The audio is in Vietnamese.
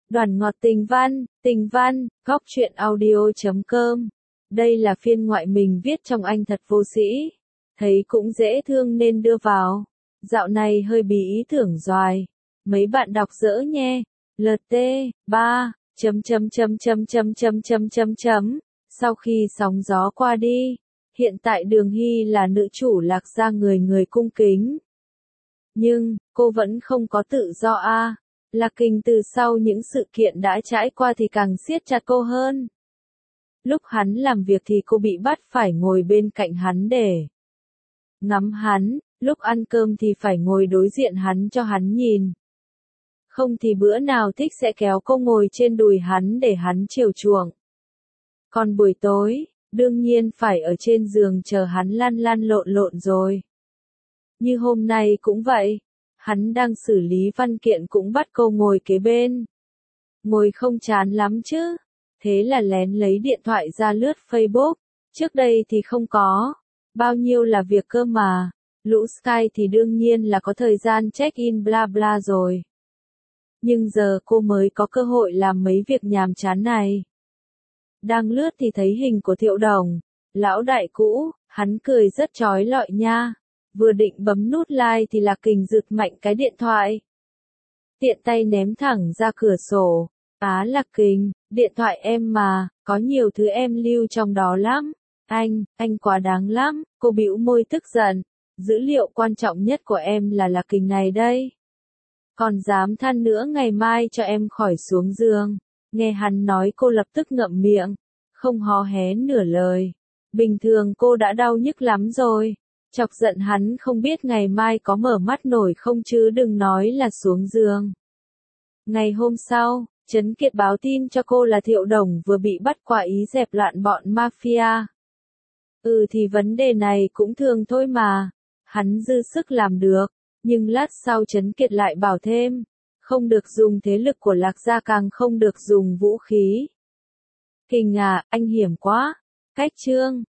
Đoàn ngọt tình văn, góc truyện audio.com. Đây là phiên ngoại mình viết trong Anh thật vô sĩ. Thấy cũng dễ thương nên đưa vào. Dạo này hơi bí ý tưởng doài. Mấy bạn đọc dỡ nhé. LT, 3, Sau khi sóng gió qua đi, hiện tại Đường Hy là nữ chủ Lạc Gia người người cung kính. Nhưng, cô vẫn không có tự do a. Lạc Kình từ sau những sự kiện đã trải qua thì càng siết chặt cô hơn. Lúc hắn làm việc thì cô bị bắt phải ngồi bên cạnh hắn để ngắm hắn, lúc ăn cơm thì phải ngồi đối diện hắn cho hắn nhìn. Không thì bữa nào thích sẽ kéo cô ngồi trên đùi hắn để hắn chiều chuộng. Còn buổi tối, đương nhiên phải ở trên giường chờ hắn lăn lăn lộn lộn rồi. Như hôm nay cũng vậy. Hắn đang xử lý văn kiện cũng bắt cô ngồi kế bên. Ngồi không chán lắm chứ. Thế là lén lấy điện thoại ra lướt Facebook. Trước đây thì không có. Bao nhiêu là việc cơ mà. Lũ Sky thì đương nhiên là có thời gian check-in bla bla rồi. Nhưng giờ cô mới có cơ hội làm mấy việc nhàm chán này. Đang lướt thì thấy hình của Thiệu Đồng. Lão đại cũ, hắn cười rất chói lọi nha. Vừa định bấm nút like thì Lạc Kình giật mạnh cái điện thoại. Tiện tay ném thẳng ra cửa sổ. Á Lạc Kình, điện thoại em mà, có nhiều thứ em lưu trong đó lắm. Anh quá đáng lắm, cô bĩu môi tức giận. Dữ liệu quan trọng nhất của em là Lạc Kình này đây. Còn dám than nữa ngày mai cho em khỏi xuống giường. Nghe hắn nói cô lập tức ngậm miệng, không hó hé nửa lời. Bình thường cô đã đau nhức lắm rồi. Chọc giận hắn không biết ngày mai có mở mắt nổi không chứ đừng nói là xuống giường. Ngày hôm sau, Trấn Kiệt báo tin cho cô là Thiệu Đồng vừa bị bắt quả ý dẹp loạn bọn mafia. Thì vấn đề này cũng thường thôi mà. Hắn dư sức làm được, nhưng lát sau Trấn Kiệt lại bảo thêm, không được dùng thế lực của Lạc Gia, càng không được dùng vũ khí. Kình à, anh hiểm quá. Cách chương